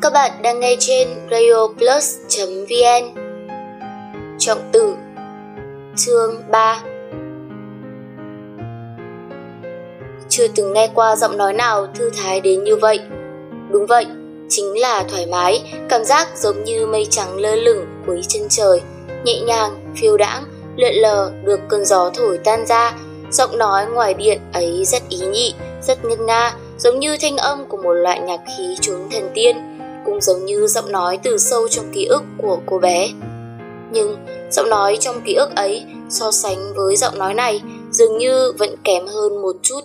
Các bạn đang nghe trên radioplus.vn. Trọng tử, chương 3. Chưa từng nghe qua giọng nói nào thư thái đến như vậy. Đúng vậy, chính là thoải mái, cảm giác giống như mây trắng lơ lửng cuối chân trời, nhẹ nhàng, phiêu đãng, lượn lờ được cơn gió thổi tan ra. Giọng nói ngoài điện ấy rất ý nhị, rất ngân nga, giống như thanh âm của một loại nhạc khí chốn thần tiên, cũng giống như giọng nói từ sâu trong ký ức của cô bé. Nhưng giọng nói trong ký ức ấy so sánh với giọng nói này dường như vẫn kém hơn một chút.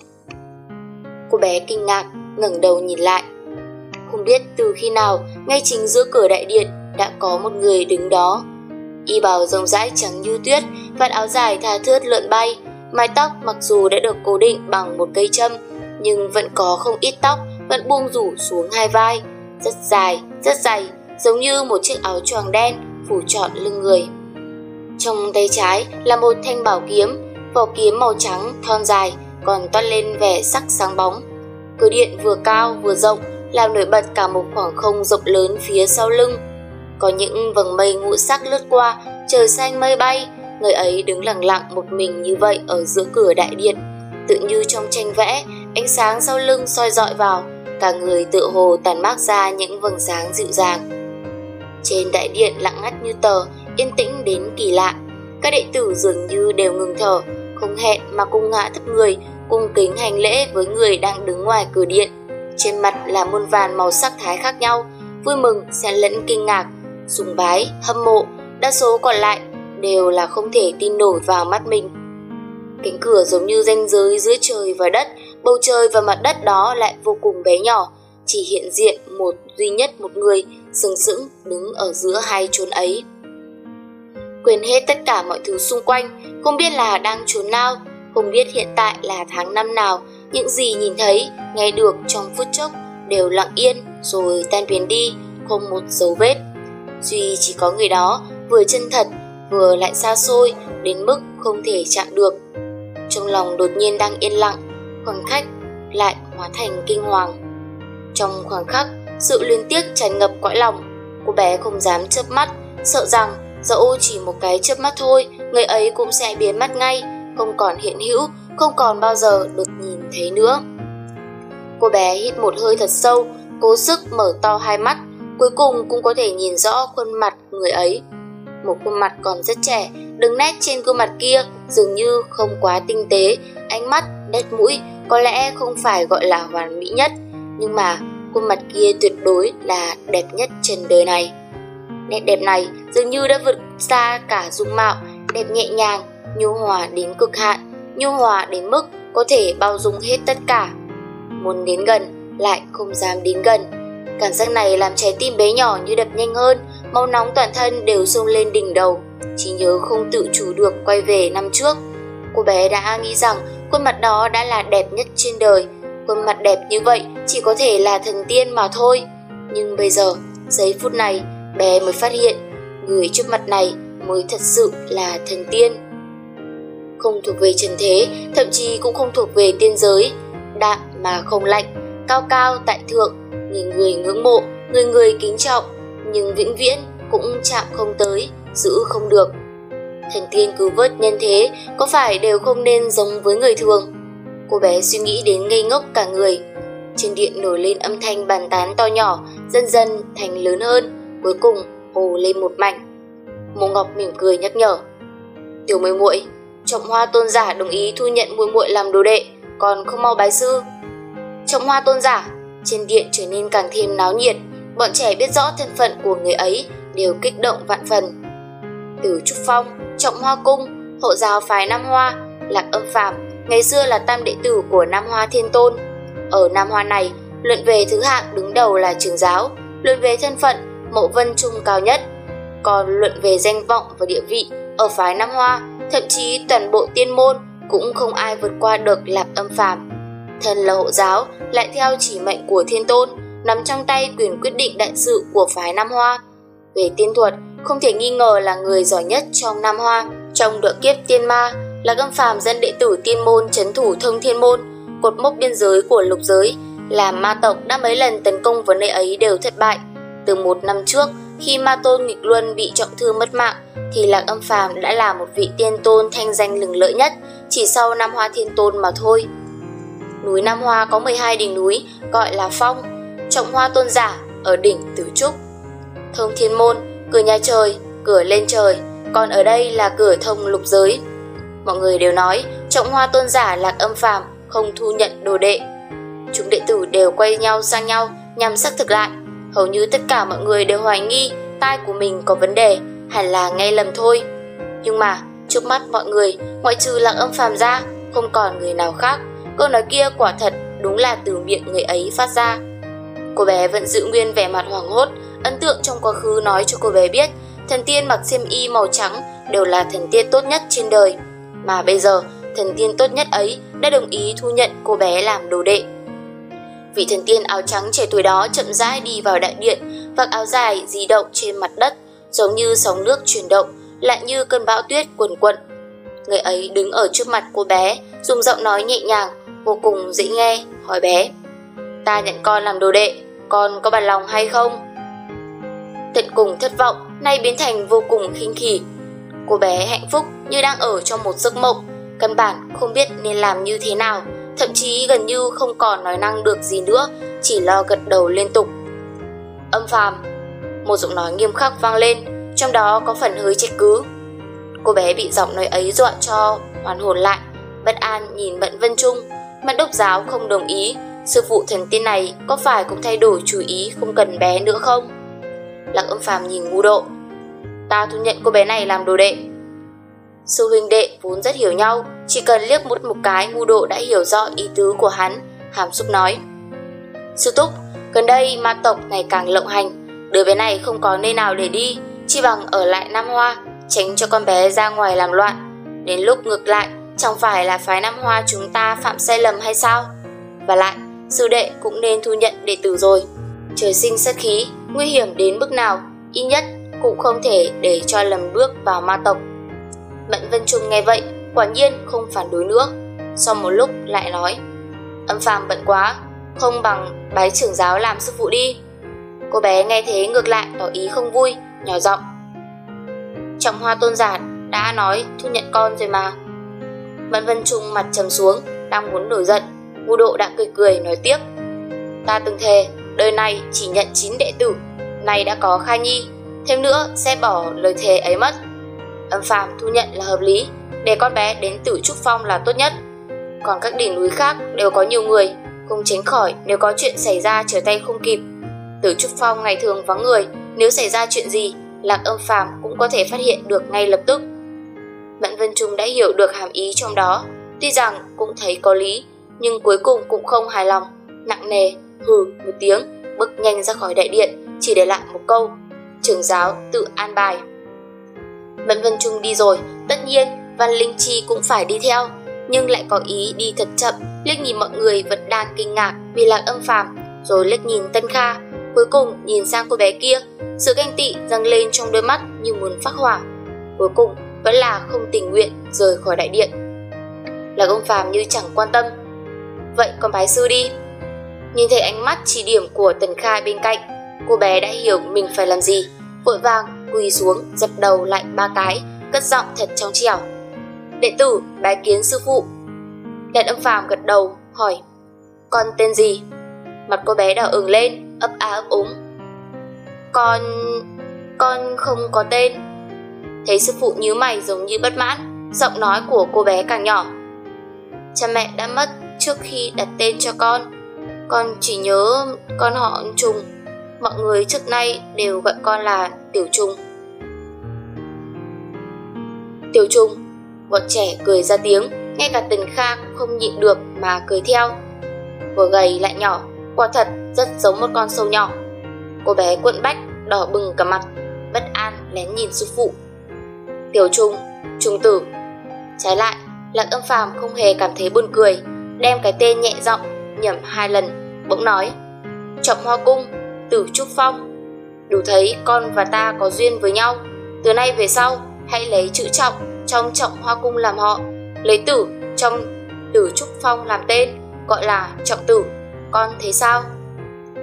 Cô bé kinh ngạc, ngẩng đầu nhìn lại. Không biết từ khi nào, ngay chính giữa cửa đại điện đã có một người đứng đó. Y bào rộng rãi trắng như tuyết, vạt áo dài tha thướt lượn bay, mái tóc mặc dù đã được cố định bằng một cây châm, nhưng vẫn có không ít tóc vẫn buông rủ xuống hai vai, rất dài, rất dày, giống như một chiếc áo choàng đen phủ trọn lưng người. Trong tay trái là một thanh bảo kiếm, vỏ kiếm màu trắng thon dài, còn toát lên vẻ sắc sáng bóng. Cửa điện vừa cao vừa rộng, làm nổi bật cả một khoảng không rộng lớn phía sau lưng. Có những vầng mây ngũ sắc lướt qua, trời xanh mây bay, người ấy đứng lặng lặng một mình như vậy ở giữa cửa đại điện, tự như trong tranh vẽ, ánh sáng sau lưng soi dọi vào, cả người tựa hồ tàn mát ra những vầng sáng dịu dàng. Trên đại điện lặng ngắt như tờ, yên tĩnh đến kỳ lạ. Các đệ tử dường như đều ngừng thở, không hẹn mà cùng ngã thấp người, cung kính hành lễ với người đang đứng ngoài cửa điện. Trên mặt là muôn vàn màu sắc thái khác nhau, vui mừng, xen lẫn kinh ngạc, sùng bái, hâm mộ, đa số còn lại đều là không thể tin nổi vào mắt mình. Cánh cửa giống như ranh giới giữa trời và đất, bầu trời và mặt đất đó lại vô cùng bé nhỏ, chỉ hiện diện duy nhất một người sừng sững đứng ở giữa hai chốn ấy. Quên hết tất cả mọi thứ xung quanh, không biết là đang chốn nào, không biết hiện tại là tháng năm nào, những gì nhìn thấy, nghe được trong phút chốc đều lặng yên rồi tan biến đi, không một dấu vết. Duy chỉ có người đó vừa chân thật, vừa lại xa xôi đến mức không thể chạm được. Trong lòng đột nhiên đang yên lặng, khoảnh khắc lại hóa thành kinh hoàng. Trong khoảnh khắc, sự luyến tiếc tràn ngập cõi lòng. Cô bé không dám chớp mắt, sợ rằng dẫu chỉ một cái chớp mắt thôi, người ấy cũng sẽ biến mất ngay, không còn hiện hữu, không còn bao giờ được nhìn thấy nữa. Cô bé hít một hơi thật sâu, cố sức mở to hai mắt, cuối cùng cũng có thể nhìn rõ khuôn mặt người ấy. Một khuôn mặt còn rất trẻ, đường nét trên gương mặt kia dường như không quá tinh tế, ánh mắt, nét mũi có lẽ không phải gọi là hoàn mỹ nhất, nhưng mà khuôn mặt kia tuyệt đối là đẹp nhất trên đời này. Nét đẹp này dường như đã vượt xa cả dung mạo, đẹp nhẹ nhàng, nhu hòa đến cực hạn, nhu hòa đến mức có thể bao dung hết tất cả. Muốn đến gần lại không dám đến gần. Cảm giác này làm trái tim bé nhỏ như đập nhanh hơn, máu nóng toàn thân đều xông lên đỉnh đầu. Trí nhớ không tự chủ được quay về năm trước. Cô bé đã nghĩ rằng khuôn mặt đó đã là đẹp nhất trên đời. Khuôn mặt đẹp như vậy chỉ có thể là thần tiên mà thôi. Nhưng bây giờ, giây phút này, bé mới phát hiện người trước mặt này mới thật sự là thần tiên. Không thuộc về trần thế, thậm chí cũng không thuộc về tiên giới. Đạm mà không lạnh, cao cao tại thượng, người ngưỡng mộ, người kính trọng, nhưng vĩnh viễn cũng chạm không tới, giữ không được. Thần tiên cứu vớt nhân thế có phải đều không nên giống với người thường? Cô bé suy nghĩ đến ngây ngốc cả người. Trên điện nổi lên âm thanh bàn tán to nhỏ, dần dần thành lớn hơn, cuối cùng ồ lên một mảnh. Mộ Ngọc mỉm cười nhắc nhở. Tiểu muội muội, Trọng Hoa tôn giả đồng ý thu nhận muội muội làm đồ đệ, còn không mau bái sư. Trọng Hoa tôn giả. Trên điện trở nên càng thêm náo nhiệt, bọn trẻ biết rõ thân phận của người ấy đều kích động vạn phần. Từ Trúc Phong, Trọng Hoa Cung, hộ giáo phái Nam Hoa, Lạc Âm Phàm ngày xưa là tam đệ tử của Nam Hoa Thiên Tôn. Ở Nam Hoa này, luận về thứ hạng đứng đầu là trưởng giáo, luận về thân phận Mộ Vân Trung cao nhất, còn luận về danh vọng và địa vị ở phái Nam Hoa, thậm chí toàn bộ tiên môn cũng không ai vượt qua được Lạc Âm Phàm. Thân là hộ giáo, lại theo chỉ mệnh của Thiên Tôn, nắm trong tay quyền quyết định đại sự của phái Nam Hoa. Về tiên thuật, không thể nghi ngờ là người giỏi nhất trong Nam Hoa. Trong độ kiếp tiên ma, Lạc Âm Phàm dẫn đệ tử tiên môn trấn thủ Thông Thiên Môn, cột mốc biên giới của lục giới, làm ma tộc đã mấy lần tấn công vào nơi ấy đều thất bại. Từ 1 năm trước, khi Ma Tôn Nghịch Luân bị trọng thương mất mạng, thì Lạc Âm Phàm đã là một vị tiên tôn thanh danh lừng lẫy nhất, chỉ sau Nam Hoa Thiên Tôn mà thôi. Núi Nam Hoa có 12 đỉnh núi, gọi là Phong. Trọng Hoa Tôn giả ở đỉnh Tử Trúc. Thông Thiên Môn, cửa nhà trời, cửa lên trời, còn ở đây là cửa thông lục giới. Mọi người đều nói Trọng Hoa Tôn giả Lạc Âm Phàm không thu nhận đồ đệ. Chúng đệ tử đều quay nhau sang nhau nhằm xác thực lại. Hầu như tất cả mọi người đều hoài nghi tai của mình có vấn đề, hẳn là nghe lầm thôi. Nhưng mà trước mắt mọi người, ngoại trừ Lạc Âm Phàm ra, không còn người nào khác. Câu nói kia quả thật đúng là từ miệng người ấy phát ra. Cô bé vẫn giữ nguyên vẻ mặt hoảng hốt. Ấn tượng trong quá khứ nói cho cô bé biết thần tiên mặc xiêm y màu trắng đều là thần tiên tốt nhất trên đời. Mà bây giờ thần tiên tốt nhất ấy đã đồng ý thu nhận cô bé làm đồ đệ. Vị thần tiên áo trắng trẻ tuổi đó chậm rãi đi vào đại điện, vác áo dài di động trên mặt đất, giống như sóng nước chuyển động, lại như cơn bão tuyết cuồn cuộn. Người ấy đứng ở trước mặt cô bé, dùng giọng nói nhẹ nhàng, vô cùng dễ nghe, hỏi bé: "Ta nhận con làm đồ đệ, con có bằng lòng hay không?" Tận cùng thất vọng, nay biến thành vô cùng khinh khỉ. Cô bé hạnh phúc như đang ở trong một giấc mộng, căn bản không biết nên làm như thế nào, thậm chí gần như không còn nói năng được gì nữa, chỉ lo gật đầu liên tục. "Âm Phàm," một giọng nói nghiêm khắc vang lên, trong đó có phần hơi trách cứ. Cô bé bị giọng nói ấy dọa cho hoàn hồn lại, bất an nhìn Mẫn Vân Trung. Mẫn Đốc Giáo không đồng ý, sư phụ thần tiên này có phải cũng thay đổi chủ ý không cần bé nữa không? Lạc Âm Phàm nhìn Ngũ Độ: "Ta thu nhận cô bé này làm đồ đệ." Sư huynh đệ vốn rất hiểu nhau, chỉ cần liếc một cái Ngũ Độ đã hiểu rõ ý tứ của hắn, hàm xúc nói: "Sư thúc, gần đây ma tộc ngày càng lộng hành, đứa bé này không có nơi nào để đi, chỉ bằng ở lại Nam Hoa, tránh cho con bé ra ngoài làm loạn. Đến lúc ngược lại, chẳng phải là phái Nam Hoa chúng ta phạm sai lầm hay sao? Và lại, sư đệ cũng nên thu nhận đệ tử rồi. Trời sinh sát khí, nguy hiểm đến mức nào, ít nhất cũng không thể để cho lầm bước vào ma tộc." Mẫn Vân Trung nghe vậy, quả nhiên không phản đối nữa. Sau một lúc lại nói: "Âm Phàm bận quá, không bằng bái trưởng giáo làm sư phụ đi." Cô bé nghe thế ngược lại tỏ ý không vui, nhỏ giọng: "Trọng Hoa Tôn giả đã nói thu nhận con rồi mà." Mẫn Vân Trung mặt trầm xuống, đang muốn nổi giận, Ngũ Độ đã cười cười nói tiếp: "Ta từng thề đời này chỉ nhận 9 đệ tử, nay đã có Kha Nhi, thêm nữa sẽ bỏ lời thề ấy mất. Âm Phàm thu nhận là hợp lý, để con bé đến Tử Trúc Phong là tốt nhất. Còn các đỉnh núi khác đều có nhiều người, không tránh khỏi nếu có chuyện xảy ra trở tay không kịp. Tử Trúc Phong ngày thường vắng người, nếu xảy ra chuyện gì, Lạc Âm Phàm cũng có thể phát hiện được ngay lập tức." Mẫn Vân Trung đã hiểu được hàm ý trong đó, tuy rằng cũng thấy có lý, nhưng cuối cùng cũng không hài lòng, nặng nề hừ một tiếng, bước nhanh ra khỏi đại điện, chỉ để lại một câu: "Trưởng giáo tự an bài." Mẫn Vân Trung đi rồi, tất nhiên Văn Linh Chi cũng phải đi theo, nhưng lại có ý đi thật chậm, liếc nhìn mọi người vẫn đang kinh ngạc vì Lạc Âm Phàm, rồi liếc nhìn Tân Kha, cuối cùng nhìn sang cô bé kia, sự ganh tị dâng lên trong đôi mắt như muốn phát hỏa. Cuối cùng vẫn là không tình nguyện rời khỏi đại điện. Lạc Âm Phàm như chẳng quan tâm: "Vậy con bái sư đi." Nhìn thấy ánh mắt chỉ điểm của Tần Kha bên cạnh, cô bé đã hiểu mình phải làm gì, vội vàng quỳ xuống dập đầu lại 3 cái, cất giọng thật trong trẻo: "Đệ tử bái kiến sư phụ." Lạc Âm Phàm gật đầu hỏi: "Con tên gì?" Mặt cô bé đỏ ửng lên, ấp a ấp úng: Con không có tên." Thấy sư phụ nhíu mày giống như bất mãn, giọng nói của cô bé càng nhỏ: "Cha mẹ đã mất trước khi đặt tên cho con chỉ nhớ con họ Trùng, mọi người trước nay đều gọi con là Tiểu Trùng." "Tiểu Trùng." Bọn trẻ cười ra tiếng, ngay cả Tần Kha cũng không nhịn được mà cười theo. Vừa gầy lại nhỏ, quả thật rất giống một con sâu nhỏ. Cô bé quận bách, đỏ bừng cả mặt, bất an lén nhìn sư phụ. "Tiểu Trùng, Trùng tử." Trái lại, Lạc Âm Phàm không hề cảm thấy buồn cười, đem cái tên nhẹ giọng nhẩm 2 lần, bỗng nói: "Trọng Hoa Cung, Tử Trúc Phong. Đủ thấy con và ta có duyên với nhau. Từ nay về sau, hãy lấy chữ Trọng trong Trọng Hoa Cung làm họ, lấy Tử trong Tử Trúc Phong làm tên, gọi là Trọng Tử. Con thấy sao?"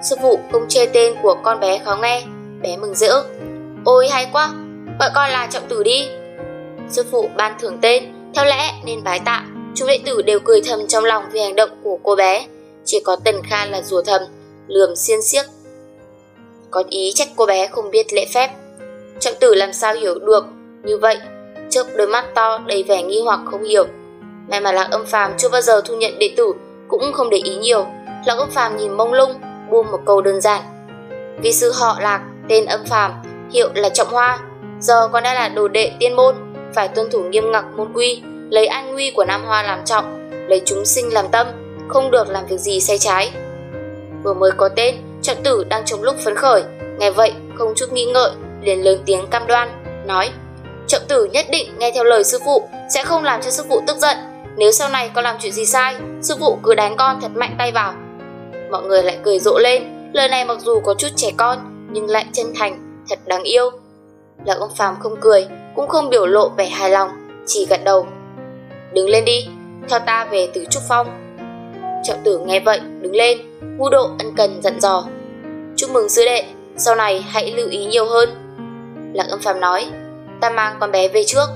Sư phụ không chê tên của con bé khó nghe. Bé mừng rỡ. Ôi hay quá, gọi con là Trọng Tử đi. Sư phụ ban thưởng tên, theo lẽ nên bái tạ. Chúng đệ tử đều cười thầm trong lòng vì hành động của cô bé. Chỉ có Tần Kha là rủa thầm, lườm xiên xiếc, có ý trách cô bé không biết lễ phép. Trọng Tử làm sao hiểu được như vậy, chớp đôi mắt to đầy vẻ nghi hoặc không hiểu. May mà Lạc Âm Phàm chưa bao giờ thu nhận đệ tử, cũng không để ý nhiều. Lạc Âm Phàm nhìn mông lung, buông một câu đơn giản. Vi sư họ Lạc, tên Âm Phàm, hiệu là Trọng Hoa. Giờ con đã là đồ đệ tiên môn, phải tuân thủ nghiêm ngặt môn quy, lấy an nguy của Nam Hoa làm trọng, lấy chúng sinh làm tâm, không được làm việc gì sai trái. Vừa mới có tên, Trọng Tử đang trong lúc phấn khởi, nghe vậy không chút nghĩ ngợi, liền lớn tiếng cam đoan, nói: Trọng Tử nhất định nghe theo lời sư phụ, sẽ không làm cho sư phụ tức giận. Nếu sau này con làm chuyện gì sai, sư phụ cứ đánh con thật mạnh tay vào. Mọi người lại cười rộ lên, lời này mặc dù có chút trẻ con nhưng lại chân thành, thật đáng yêu. Lạc Âm Phàm không cười, cũng không biểu lộ vẻ hài lòng, chỉ gật đầu. Đứng lên đi, theo ta về Tử Trúc Phong. Trọng Tử nghe vậy đứng lên, ngu độ ân cần dặn dò: Chúc mừng sư đệ, sau này hãy lưu ý nhiều hơn. Lạc Âm Phàm nói: Ta mang con bé về trước.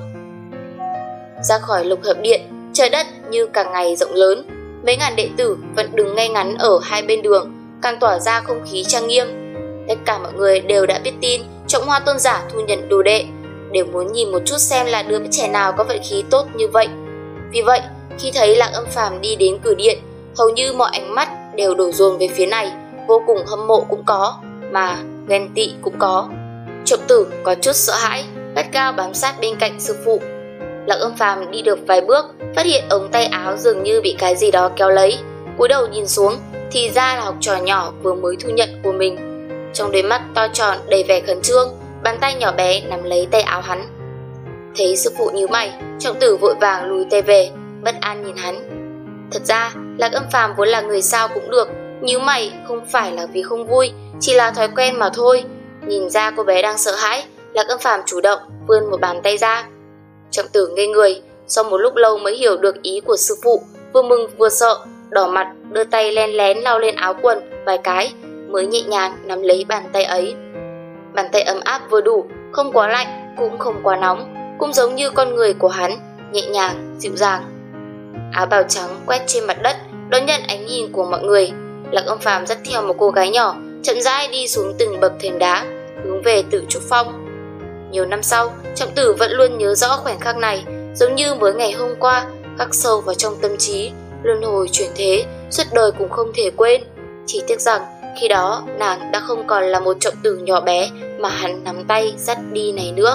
Ra khỏi Lục Hợp Điện, trời đất như càng ngày rộng lớn. Mấy ngàn đệ tử vẫn đứng ngay ngắn ở hai bên đường, càng tỏa ra không khí trang nghiêm. Tất cả mọi người đều đã biết tin Trọng Hoa tôn giả thu nhận đồ đệ, đều muốn nhìn một chút xem là đứa trẻ nào có vận khí tốt như vậy. Vì vậy, khi thấy Lạc Âm Phàm đi đến cửa điện, hầu như mọi ánh mắt đều đổ dồn về phía này, vô cùng hâm mộ cũng có, mà ghen tị cũng có. Trọng Tử có chút sợ hãi, gắt gao bám sát bên cạnh sư phụ. Lạc Âm Phàm đi được vài bước, phát hiện ống tay áo dường như bị cái gì đó kéo lấy, cúi đầu nhìn xuống, thì ra là học trò nhỏ vừa mới thu nhận của mình. Trong đôi mắt to tròn đầy vẻ khẩn trương, bàn tay nhỏ bé nắm lấy tay áo hắn. Thấy sư phụ nhíu mày, Trọng Tử vội vàng lùi tay về, bất an nhìn hắn. Thật ra, Lạc Âm Phàm vốn là người sao cũng được, nhíu mày không phải là vì không vui, chỉ là thói quen mà thôi. Nhìn ra cô bé đang sợ hãi, Lạc Âm Phàm chủ động vươn một bàn tay ra. Trọng Tử ngây người, sau một lúc lâu mới hiểu được ý của sư phụ, vừa mừng vừa sợ, đỏ mặt đưa tay len lén lau lên áo quần vài cái, mới nhẹ nhàng nắm lấy bàn tay ấy. Bàn tay ấm áp vừa đủ, không quá lạnh cũng không quá nóng, cũng giống như con người của hắn, nhẹ nhàng, dịu dàng. Áo bào trắng quét trên mặt đất, đón nhận ánh nhìn của mọi người. Lạc Âm Phàm dắt theo một cô gái nhỏ, chậm rãi đi xuống từng bậc thềm đá, hướng về Tử Trúc Phong. Nhiều năm sau, Trọng Tử vẫn luôn nhớ rõ khoảnh khắc này, giống như mới ngày hôm qua, khắc sâu vào trong tâm trí, luân hồi chuyển thế, suốt đời cũng không thể quên. Chỉ tiếc rằng khi đó nàng đã không còn là một Trọng Tử nhỏ bé mà hắn nắm tay dắt đi này nữa.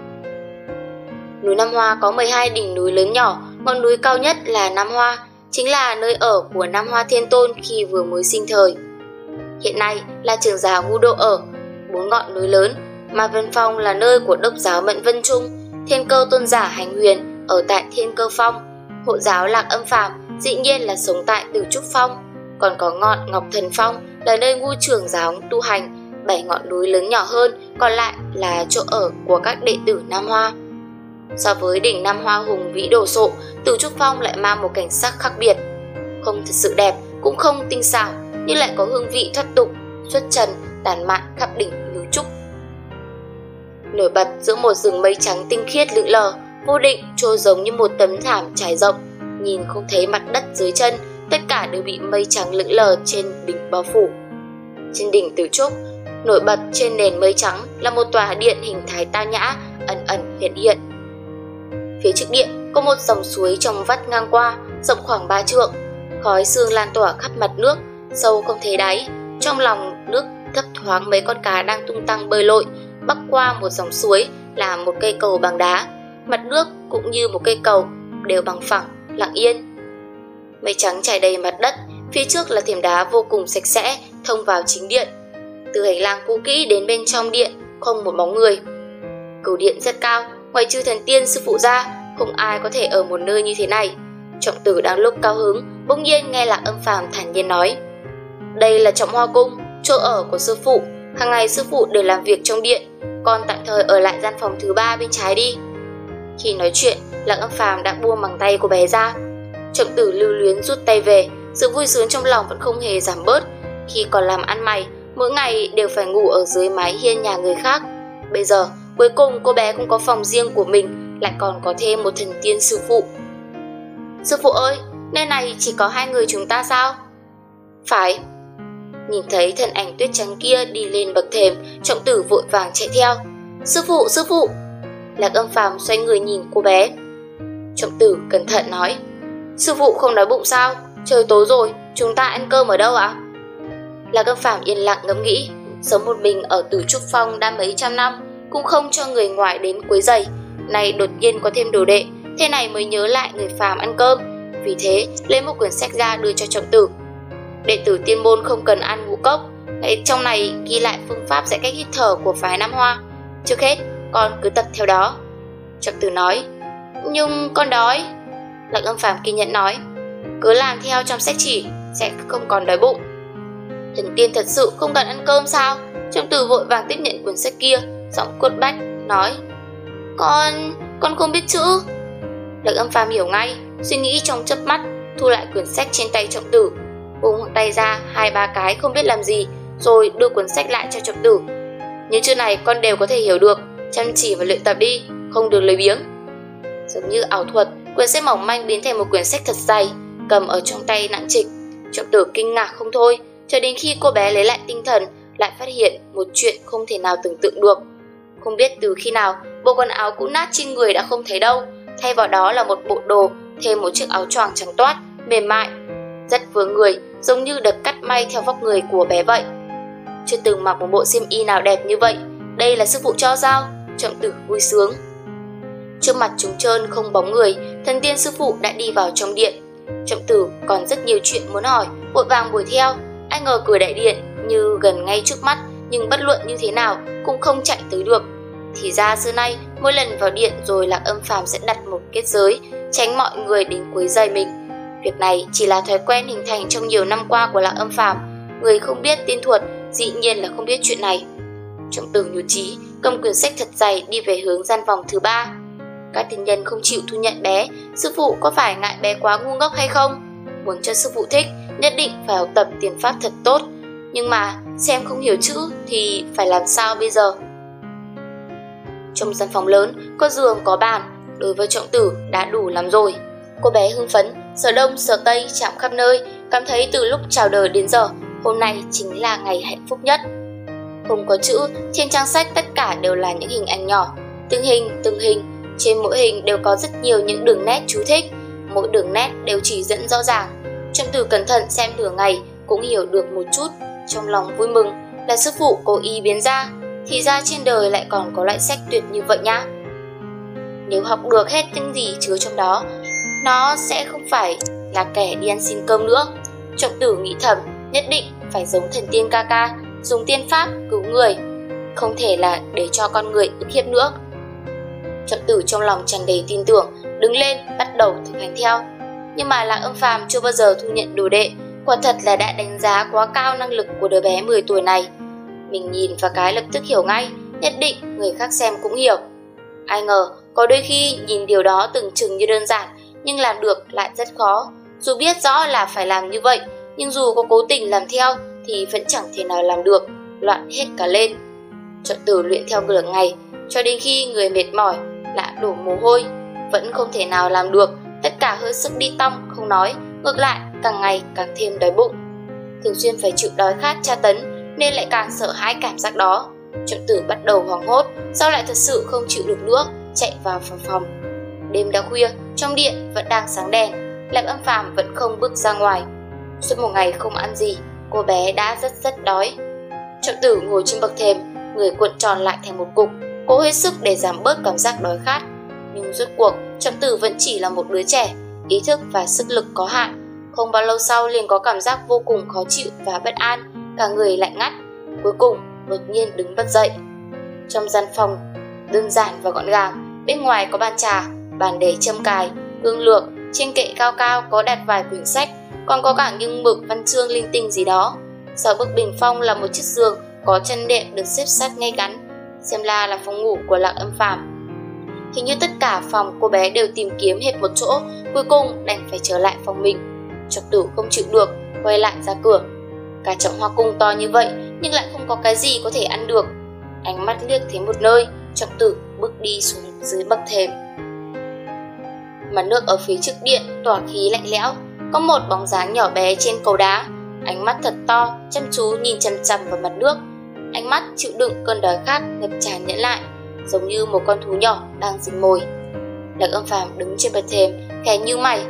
Núi Nam Hoa có 12 đỉnh núi lớn nhỏ, ngọn núi cao nhất là Nam Hoa, chính là nơi ở của Nam Hoa Thiên Tôn khi vừa mới sinh thời. Hiện nay là trưởng giáo Ngu Độ ở 4 ngọn núi lớn, mà Vân Phong là nơi của đốc giáo Mận Vân Trung, Thiên Cơ tôn giả hành huyền ở tại Thiên Cơ Phong, hộ giáo Lạc Âm Phàm dĩ nhiên là sống tại Tử Trúc Phong, còn có ngọn Ngọc Thần Phong là nơi Ngu trưởng giáo tu hành. 7 ngọn núi lớn nhỏ hơn còn lại là chỗ ở của các đệ tử Nam Hoa. So với đỉnh Nam Hoa hùng vĩ đồ sộ, Tử Trúc Phong lại mang một cảnh sắc khác biệt, không thật sự đẹp, cũng không tinh xảo, nhưng lại có hương vị thoát tục, xuất trần, tản mạn khắp đỉnh núi trúc. Nổi bật giữa một rừng mây trắng tinh khiết lững lờ, vô định trôi giống như một tấm thảm trải rộng, nhìn không thấy mặt đất dưới chân, tất cả đều bị mây trắng lững lờ trên đỉnh bao phủ. Trên đỉnh Tử Trúc, nổi bật trên nền mây trắng là một tòa điện hình thái tao nhã, ẩn ẩn hiện hiện. Phía trước điện có một dòng suối trong vắt ngang qua, rộng khoảng 3 trượng, khói sương lan tỏa khắp mặt nước, sâu không thấy đáy. Trong lòng nước thấp thoáng mấy con cá đang tung tăng bơi lội, bắc qua một dòng suối là một cây cầu bằng đá, mặt nước cũng như một cây cầu đều bằng phẳng, lặng yên. Mây trắng trải đầy mặt đất, phía trước là thềm đá vô cùng sạch sẽ thông vào chính điện. Từ hành lang cũ kỹ đến bên trong điện không một bóng người. Cầu điện rất cao, ngoại trừ thần tiên sư phụ ra, không ai có thể ở một nơi như thế này. Trọng Tử đang lúc cao hứng, bỗng nhiên nghe Lạc Âm Phàm thản nhiên nói: Đây là Trọng Hoa Cung, chỗ ở của sư phụ. Hàng ngày sư phụ đều làm việc trong điện, con tạm thời ở lại gian phòng thứ 3 bên trái đi. Khi nói chuyện, Lạc Âm Phàm đã buông bằng tay cô bé ra. Trọng Tử lưu luyến rút tay về, sự vui sướng trong lòng vẫn không hề giảm bớt. Khi còn làm ăn mày, mỗi ngày đều phải ngủ ở dưới mái hiên nhà người khác. Bây giờ, cuối cùng cô bé cũng có phòng riêng của mình, lại còn có thêm một thần tiên sư phụ. Sư phụ ơi, nơi này chỉ có hai người chúng ta sao? Phải. Nhìn thấy thân ảnh tuyết trắng kia đi lên bậc thềm, Trọng Tử vội vàng chạy theo. Sư phụ, sư phụ! Lạc Âm Phàm xoay người nhìn cô bé. Trọng Tử cẩn thận nói, sư phụ không đói bụng sao? Trời tối rồi, chúng ta ăn cơm ở đâu ạ? Lạc Âm Phàm yên lặng ngẫm nghĩ, sống một mình ở Tử Trúc Phong đã mấy trăm năm, cũng không cho người ngoài đến quấy rầy. Này đột nhiên có thêm đồ đệ, thế này mới nhớ lại người phàm ăn cơm. Vì thế lấy một quyển sách ra đưa cho Trọng Tử. Đệ tử tiên môn không cần ăn ngũ cốc, trong này ghi lại phương pháp dạy cách hít thở của phái Nam Hoa. Trước hết con cứ tập theo đó. Trọng Tử nói, nhưng con đói. Lạc Âm Phàm kiên nhẫn nói, cứ làm theo trong sách chỉ, sẽ không còn đói bụng. Thần tiên thật sự không cần ăn cơm sao? Trọng Tử vội vàng tiếp nhận quyển sách kia, giọng quất bách nói, con không biết chữ. Lạc Âm Phàm hiểu ngay, suy nghĩ trong chớp mắt, thu lại quyển sách trên tay Trọng Tử, vung tay ra 2-3 cái không biết làm gì, rồi đưa cuốn sách lại cho Trọng Tử. Những chữ này con đều có thể hiểu được, chăm chỉ và luyện tập đi, không được lười biếng. Giống như ảo thuật, quyển sách mỏng manh biến thành một quyển sách thật dày, cầm ở trong tay nặng trịch. Trọng Tử kinh ngạc không thôi, cho đến khi cô bé lấy lại tinh thần, lại phát hiện một chuyện không thể nào tưởng tượng được. Không biết từ khi nào, bộ quần áo cũ nát trên người đã không thấy đâu, thay vào đó là một bộ đồ, thêm một chiếc áo choàng trắng toát, mềm mại, rất vừa người, giống như được cắt may theo vóc người của bé vậy. Chưa từng mặc một bộ xiêm y nào đẹp như vậy, đây là sư phụ cho sao? Trọng Tử vui sướng. Trước mặt trống trơn không bóng người, thần tiên sư phụ đã đi vào trong điện. Trọng Tử còn rất nhiều chuyện muốn hỏi, vội vàng đuổi theo. Ai ngờ cửa đại điện như gần ngay trước mắt, nhưng bất luận như thế nào cũng không chạy tới được. Thì ra xưa nay mỗi lần vào điện rồi Lạc Âm Phàm sẽ đặt một kết giới, tránh mọi người đến quấy rầy mình. Việc này chỉ là thói quen hình thành trong nhiều năm qua của Lạc Âm Phàm. Người không biết tiên thuật dĩ nhiên là không biết chuyện này. Trọng Tử nhụt chí, cầm quyển sách thật dày đi về hướng gian phòng thứ 3. Các tiên nhân không chịu thu nhận bé, sư phụ có phải ngại bé quá ngu ngốc hay không? Muốn cho sư phụ thích, nhất định phải học tập tiền pháp thật tốt. Nhưng mà xem không hiểu chữ thì phải làm sao bây giờ? Trong gian phòng lớn, có giường có bàn, đối với Trọng Tử đã đủ lắm rồi. Cô bé hưng phấn, sờ đông sờ tây chạm khắp nơi, cảm thấy từ lúc chào đời đến giờ, hôm nay chính là ngày hạnh phúc nhất. Không có chữ, trên trang sách tất cả đều là những hình ảnh nhỏ, từng hình, trên mỗi hình đều có rất nhiều những đường nét chú thích, mỗi đường nét đều chỉ dẫn rõ ràng. Trọng Tử cẩn thận xem nửa ngày cũng hiểu được một chút, trong lòng vui mừng là sư phụ cố ý biến ra, thì ra trên đời lại còn có loại sách tuyệt như vậy nhá. Nếu học được hết những gì chứa trong đó, nó sẽ không phải là kẻ đi ăn xin cơm nữa. Trọng Tử nghĩ thầm, nhất định phải giống thần tiên ca ca, dùng tiên pháp cứu người, không thể là để cho con người ức hiếp nữa. Trọng Tử trong lòng tràn đầy tin tưởng, đứng lên bắt đầu thực hành theo. Nhưng mà Lạc Âm Phàm chưa bao giờ thu nhận đồ đệ, quả thật là đã đánh giá quá cao năng lực của đứa bé 10 tuổi này. Mình nhìn vào cái lập tức hiểu ngay, nhất định người khác xem cũng hiểu. Ai ngờ, có đôi khi nhìn điều đó tưởng chừng như đơn giản, nhưng làm được lại rất khó. Dù biết rõ là phải làm như vậy, nhưng dù có cố tình làm theo thì vẫn chẳng thể nào làm được, loạn hết cả lên. Trọng Tử luyện theo nửa ngày, cho đến khi người mệt mỏi, lại đổ mồ hôi, vẫn không thể nào làm được, tất cả hơi sức đi tong không nói, ngược lại càng ngày càng thêm đói bụng. Thường xuyên phải chịu đói khát tra tấn nên lại càng sợ hãi cảm giác đó. Trọng Tử bắt đầu hoảng hốt, sau lại thật sự không chịu được nữa, chạy vào phòng. Đêm đã khuya, trong điện vẫn đang sáng đèn, Lạc Âm Phàm vẫn không bước ra ngoài. Suốt một ngày không ăn gì, cô bé đã rất đói. Trọng Tử ngồi trên bậc thềm, người cuộn tròn lại thành một cục, cố hết sức để giảm bớt cảm giác đói khát. Nhưng rốt cuộc, Trọng Tử vẫn chỉ là một đứa trẻ, ý thức và sức lực có hạn. Không bao lâu sau liền có cảm giác vô cùng khó chịu và bất an, cả người lạnh ngắt. Cuối cùng, đột nhiên đứng bật dậy. Trong gian phòng đơn giản và gọn gàng, bên ngoài có bàn trà, bàn để châm cài, gương lược, trên kệ cao cao có đặt vài quyển sách, còn có cả những mực văn chương linh tinh gì đó. Sau bức bình phong là một chiếc giường có chân đệm được xếp sát ngay ngắn, xem là phòng ngủ của Lạc Âm Phàm. Hình như tất cả phòng cô bé đều tìm kiếm hết một chỗ, cuối cùng đành phải trở lại phòng mình. Trọng Tử không chịu được, quay lại ra cửa. Cả chậu hoa cung to như vậy nhưng lại không có cái gì có thể ăn được. Ánh mắt liếc thấy một nơi, Trọng Tử bước đi xuống dưới bậc thềm. Mặt nước ở phía trước điện tỏa khí lạnh lẽo, có một bóng dáng nhỏ bé trên cầu đá, ánh mắt thật to, chăm chú nhìn chằm chằm vào mặt nước. Ánh mắt chịu đựng cơn đói khát ngập tràn nhẫn lại, giống như một con thú nhỏ đang rình mồi. Lạc Âm Phàm đứng trên bậc thềm, khẽ nhíu mày.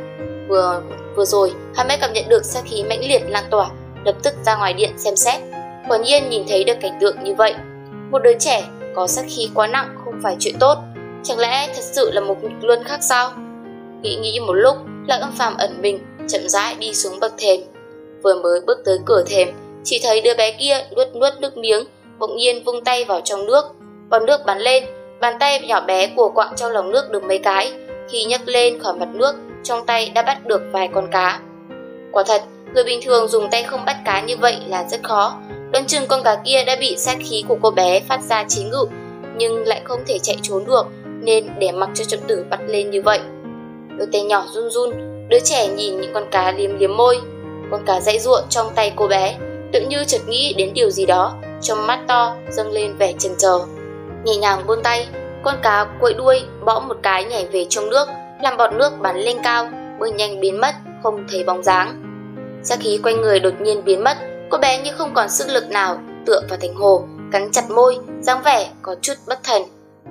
Vừa rồi, hắn mới cảm nhận được sát khí mãnh liệt lan tỏa, lập tức ra ngoài điện xem xét. Quả nhiên nhìn thấy được cảnh tượng như vậy. Một đứa trẻ có sát khí quá nặng không phải chuyện tốt, chẳng lẽ thật sự là một nghịch luân khác sao? Nghĩ một lúc, Lạc Âm Phàm ẩn mình, chậm rãi đi xuống bậc thềm. Vừa mới bước tới cửa thềm, chỉ thấy đứa bé kia nuốt nước miếng, bỗng nhiên vung tay vào trong nước. Bọt nước bắn lên, bàn tay nhỏ bé của quạng trong lòng nước được mấy cái, khi nhấc lên khỏi mặt nước, trong tay đã bắt được vài con cá. Quả thật, người bình thường dùng tay không bắt cá như vậy là rất khó. Đoán chừng con cá kia đã bị sát khí của cô bé phát ra chế ngự, nhưng lại không thể chạy trốn được, nên để mặc cho Trọng Tử bắt lên như vậy. Đôi tay nhỏ run run, đứa trẻ nhìn những con cá liếm môi. Con cá giãy giụa trong tay cô bé, tự như chợt nghĩ đến điều gì đó, trong mắt to dâng lên vẻ chần chờ. Nhẹ nhàng buông tay, con cá quậy đuôi bõ một cái nhảy về trong nước, làm bọt nước bắn lên cao, bơi nhanh biến mất, không thấy bóng dáng. Sát khí quanh người đột nhiên biến mất, cô bé như không còn sức lực nào, tựa vào thành hồ, cắn chặt môi, dáng vẻ có chút bất thần.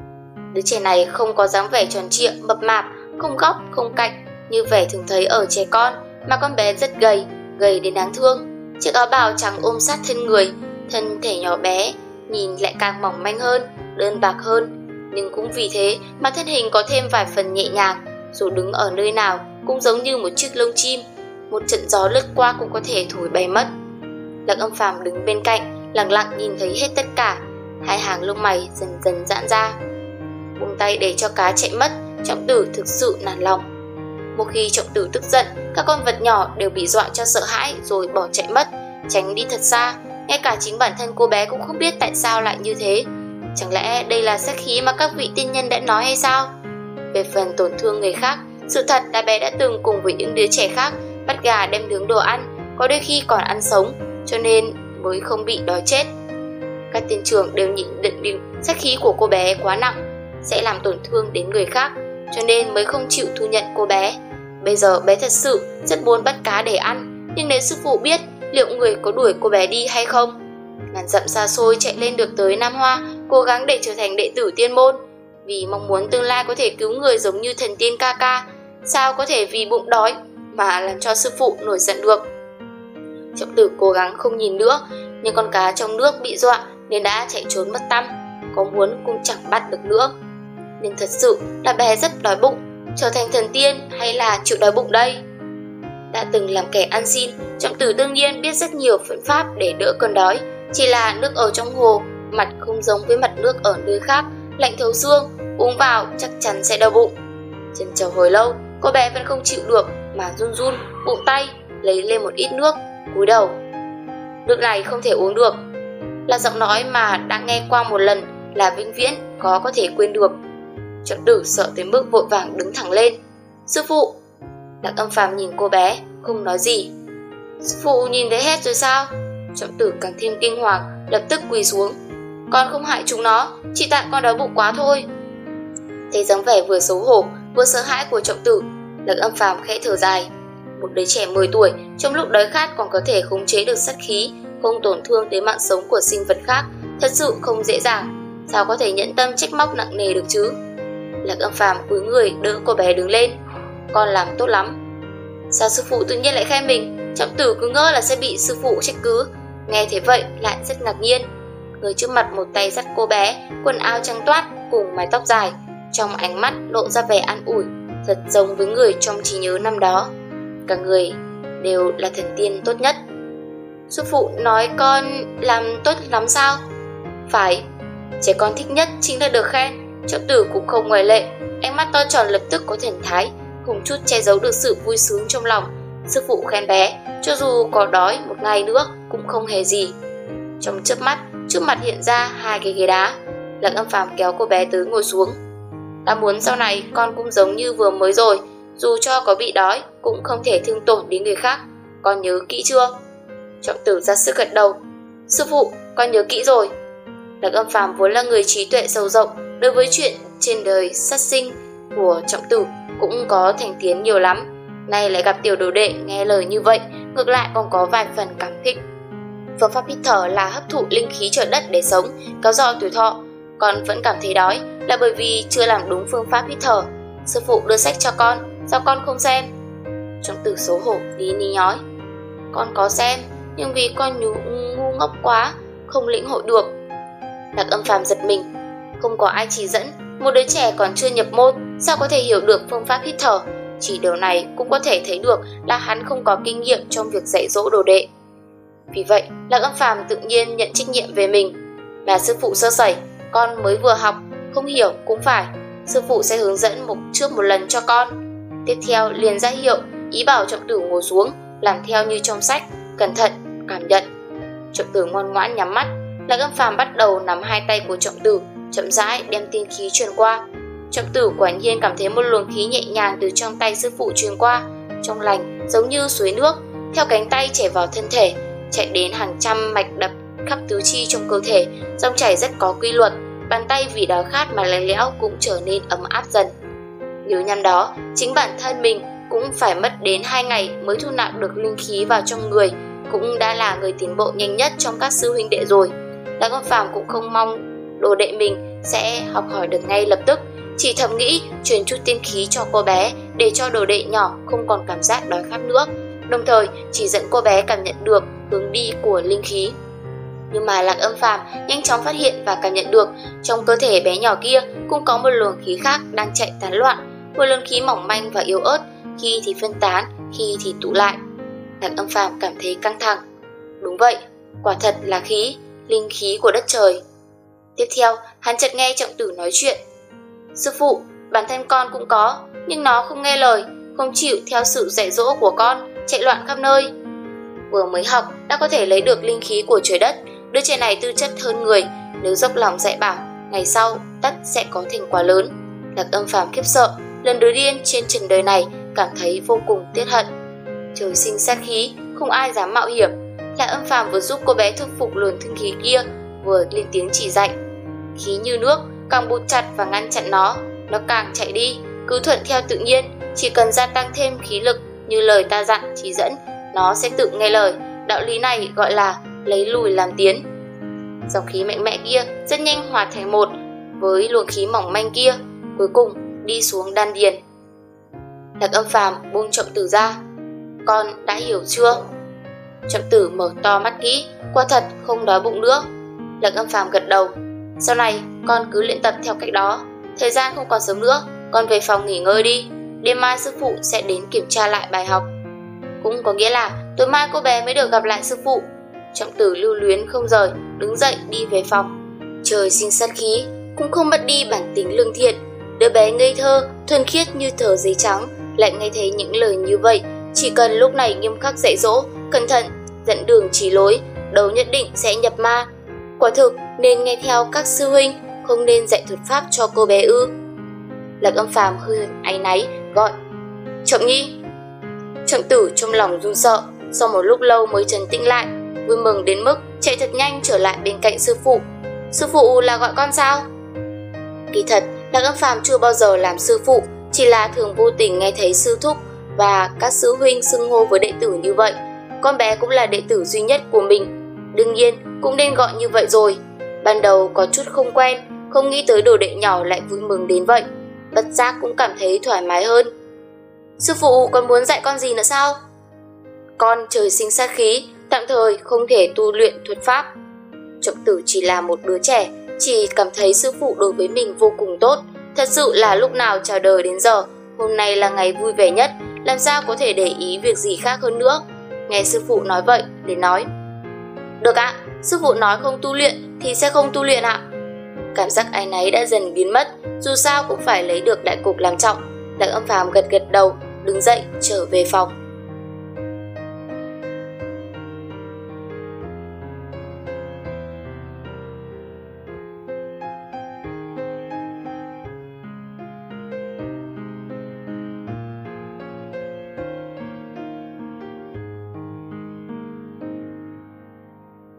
Đứa trẻ này không có dáng vẻ tròn trịa, mập mạp, không góc, không cạnh như vẻ thường thấy ở trẻ con, mà con bé rất gầy đến đáng thương. Chiếc áo bào trắng ôm sát thân người, thân thể nhỏ bé nhìn lại càng mỏng manh hơn, đơn bạc hơn, nhưng cũng vì thế mà thân hình có thêm vài phần nhẹ nhàng, dù đứng ở nơi nào cũng giống như một chiếc lông chim, một trận gió lướt qua cũng có thể thổi bay mất. Lạc Âm Phàm đứng bên cạnh, lặng lặng nhìn thấy hết tất cả, hai hàng lông mày dần dần giãn ra. Buông tay để cho cá chạy mất, Trọng Tử thực sự nản lòng. Một khi Trọng Tử tức giận, các con vật nhỏ đều bị dọa cho sợ hãi rồi bỏ chạy mất, tránh đi thật xa. Ngay cả chính bản thân cô bé cũng không biết tại sao lại như thế. Chẳng lẽ đây là sát khí mà các vị tiên nhân đã nói hay sao? Về phần tổn thương người khác, sự thật là bé đã từng cùng với những đứa trẻ khác bắt gà đem nướng đồ ăn, có đôi khi còn ăn sống, cho nên mới không bị đói chết. Các tiên trưởng đều nhận định sát khí của cô bé quá nặng, sẽ làm tổn thương đến người khác, cho nên mới không chịu thu nhận cô bé. Bây giờ bé thật sự rất muốn bắt cá để ăn, nhưng nếu sư phụ biết, liệu người có đuổi cô bé đi hay không? Ngàn dặm xa xôi chạy lên được tới Nam Hoa, cố gắng để trở thành đệ tử tiên môn, vì mong muốn tương lai có thể cứu người giống như thần tiên ca ca, sao có thể vì bụng đói mà làm cho sư phụ nổi giận được. Trọng Tử cố gắng không nhìn nữa, nhưng con cá trong nước bị dọa nên đã chạy trốn mất tăm, có muốn cũng chẳng bắt được nữa. Nhưng thật sự là bé rất đói bụng, trở thành thần tiên hay là chịu đói bụng đây? Đã từng làm kẻ ăn xin, Trọng Tử đương nhiên biết rất nhiều phương pháp để đỡ cơn đói, chỉ là nước ở trong hồ mặt không giống với mặt nước ở nơi khác, lạnh thấu xương, uống vào chắc chắn sẽ đau bụng. Chần chờ hồi lâu, cô bé vẫn không chịu được mà run run bụng tay lấy lên một ít nước, cúi đầu. Nước này không thể uống được, là giọng nói mà đã nghe qua một lần, là vĩnh viễn có thể quên được. Trọng Tử sợ tới mức vội vàng đứng thẳng lên. Sư phụ! Lạc Âm Phàm nhìn cô bé, không nói gì. Sư phụ nhìn thấy hết rồi sao? Trọng Tử càng thêm kinh hoàng, lập tức quỳ xuống. Con không hại chúng nó, chỉ tại con đói bụng quá thôi. Thấy dáng vẻ vừa xấu hổ vừa sợ hãi của Trọng Tử, Lạc Âm Phàm khẽ thở dài. Một đứa trẻ 10 tuổi trong lúc đói khát còn có thể khống chế được sát khí, không tổn thương đến mạng sống của sinh vật khác, thật sự không dễ dàng. Sao có thể nhẫn tâm trách móc nặng nề được chứ? Lạc Âm Phàm cúi người đỡ cô bé đứng lên. Con làm tốt lắm. Sao sư phụ tự nhiên lại khen mình? Trọng Tử cứ ngỡ là sẽ bị sư phụ trách cứ, nghe thế vậy lại rất ngạc nhiên. Người trước mặt một tay dắt cô bé, quần áo trắng toát cùng mái tóc dài, trong ánh mắt lộ ra vẻ an ủi, thật giống với người trong trí nhớ năm đó. Cả người đều là thần tiên tốt nhất. Sư phụ nói con làm tốt lắm sao? Phải, trẻ con thích nhất chính là được khen. Trọng Tử cũng không ngoại lệ, ánh mắt to tròn lập tức có thần thái, không chút che giấu được sự vui sướng trong lòng. Sư phụ khen bé, cho dù có đói một ngày nữa cũng không hề gì. Trong chớp mắt, trước mặt hiện ra hai cái ghế đá. Lạc Âm Phàm kéo cô bé tới ngồi xuống. Ta muốn sau này con cũng giống như vừa mới rồi, dù cho có bị đói cũng không thể thương tổn đến người khác, con nhớ kỹ chưa? Trọng Tử ra sức gật đầu. Sư phụ, con nhớ kỹ rồi. Lạc Âm Phàm vốn là người trí tuệ sâu rộng, đối với chuyện trên đời sát sinh của Trọng Tử cũng có thành kiến nhiều lắm. Nay lại gặp tiểu đồ đệ nghe lời như vậy, ngược lại còn có vài phần cảm kích. Phương pháp hít thở là hấp thụ linh khí trời đất để sống, kéo dài tuổi thọ. Con vẫn cảm thấy đói là bởi vì chưa làm đúng phương pháp hít thở. Sư phụ đưa sách cho con, sao con không xem? Trọng Tử xấu hổ lý nhí nhói. Con có xem, nhưng vì con ngu ngốc quá, không lĩnh hội được. Lạc Âm Phàm giật mình. Không có ai chỉ dẫn, một đứa trẻ còn chưa nhập môn sao có thể hiểu được phương pháp hít thở? Chỉ điều này cũng có thể thấy được là hắn không có kinh nghiệm trong việc dạy dỗ đồ đệ. Vì vậy, Lạc Âm Phàm tự nhiên nhận trách nhiệm về mình. Là sư phụ sơ sẩy, con mới vừa học, không hiểu cũng phải. Sư phụ sẽ hướng dẫn trước một lần cho con. Tiếp theo liền ra hiệu, ý bảo Trọng Tử ngồi xuống, làm theo như trong sách, cẩn thận, cảm nhận. Trọng Tử ngoan ngoãn nhắm mắt. Lạc Âm Phàm bắt đầu nắm hai tay của Trọng Tử, chậm rãi đem tiên khí truyền qua. Trọng Tử quả nhiên cảm thấy một luồng khí nhẹ nhàng từ trong tay sư phụ truyền qua, trong lành giống như suối nước, theo cánh tay chảy vào thân thể, chạy đến hàng trăm mạch đập khắp tứ chi trong cơ thể, dòng chảy rất có quy luật. Bàn tay vì đói khát mà lạnh lẽo cũng trở nên ấm áp dần. Nếu năm đó chính bản thân mình cũng phải mất đến 2 ngày mới thu nạp được linh khí vào trong người, cũng đã là người tiến bộ nhanh nhất trong các sư huynh đệ rồi. Lạc Âm Phàm cũng không mong đồ đệ mình sẽ học hỏi được ngay lập tức, chỉ thầm nghĩ truyền chút tiên khí cho cô bé để cho đồ đệ nhỏ không còn cảm giác đói khát nữa, đồng thời chỉ dẫn cô bé cảm nhận được hướng đi của linh khí. Nhưng mà Lạc Âm Phàm nhanh chóng phát hiện và cảm nhận được trong cơ thể bé nhỏ kia cũng có một luồng khí khác đang chạy tán loạn, một luồng khí mỏng manh và yếu ớt, khi thì phân tán, khi thì tụ lại. Lạc Âm Phàm cảm thấy căng thẳng. Đúng vậy, quả thật là khí, linh khí của đất trời. Tiếp theo, hắn chợt nghe Trọng Tử nói chuyện. Sư phụ, bản thân con cũng có, nhưng nó không nghe lời, không chịu theo sự dạy dỗ của con, chạy loạn khắp nơi. Vừa mới học đã có thể lấy được linh khí của trời đất, đứa trẻ này tư chất hơn người, nếu dốc lòng dạy bảo, ngày sau tất sẽ có thành quả lớn. Lạc Âm Phàm khiếp sợ, lần đầu tiên trên trần đời này cảm thấy vô cùng tiếc hận. Trời sinh sát khí, không ai dám mạo hiểm. Lạc Âm Phàm vừa giúp cô bé thu phục luồng thương khí kia, vừa lên tiếng chỉ dạy. Khí như nước, càng bụt chặt và ngăn chặn nó càng chạy đi, cứ thuận theo tự nhiên, chỉ cần gia tăng thêm khí lực như lời ta dặn chỉ dẫn, nó sẽ tự nghe lời. Đạo lý này gọi là lấy lùi làm tiến. Dòng khí mạnh mẽ kia rất nhanh hòa thành một với luồng khí mỏng manh kia, cuối cùng đi xuống đan điền. Lạc Âm Phàm buông Trọng Tử ra. Con đã hiểu chưa? Trọng Tử mở to mắt kỹ, quả thật không đói bụng nữa. Lạc Âm Phàm gật đầu. Sau này con cứ luyện tập theo cách đó. Thời gian không còn sớm nữa, con về phòng nghỉ ngơi đi. Đêm mai sư phụ sẽ đến kiểm tra lại bài học. Cũng có nghĩa là tối mai cô bé mới được gặp lại sư phụ. Trọng Tử lưu luyến không rời, đứng dậy đi về phòng. Trời sinh sát khí, cũng không mất đi bản tính lương thiện. Đứa bé ngây thơ, thuần khiết như tờ giấy trắng, lại nghe thấy những lời như vậy. Chỉ cần lúc này nghiêm khắc dạy dỗ, cẩn thận, dẫn đường chỉ lối, đầu nhất định sẽ nhập ma. Quả thực nên nghe theo các sư huynh, không nên dạy thuật pháp cho cô bé ư? Lạc Âm Phàm hơi áy náy gọi Trọng Nhi. Trọng Tử trong lòng run sợ, sau một lúc lâu mới trấn tĩnh lại, vui mừng đến mức chạy thật nhanh trở lại bên cạnh sư phụ. Sư phụ là gọi con sao? Kỳ thật Lạc Âm Phàm chưa bao giờ làm sư phụ, chỉ là thường vô tình nghe thấy sư thúc và các sư huynh xưng hô với đệ tử như vậy. Con bé cũng là đệ tử duy nhất của mình, đương nhiên cũng nên gọi như vậy rồi. Ban đầu có chút không quen, không nghĩ tới đồ đệ nhỏ lại vui mừng đến vậy, bất giác cũng cảm thấy thoải mái hơn. Sư phụ còn muốn dạy con gì nữa sao? Con trời sinh sát khí, tạm thời không thể tu luyện thuật pháp. Trọng Tử chỉ là một đứa trẻ, chỉ cảm thấy sư phụ đối với mình vô cùng tốt. Thật sự là lúc nào chào đời đến giờ, hôm nay là ngày vui vẻ nhất, làm sao có thể để ý việc gì khác hơn nữa. Nghe sư phụ nói vậy, liền nói. Được ạ, sư phụ nói không tu luyện thì sẽ không tu luyện ạ. Cảm giác áy náy đã dần biến mất, dù sao cũng phải lấy được đại cục làm trọng. Lạc Âm Phàm gật gật đầu, đứng dậy trở về phòng.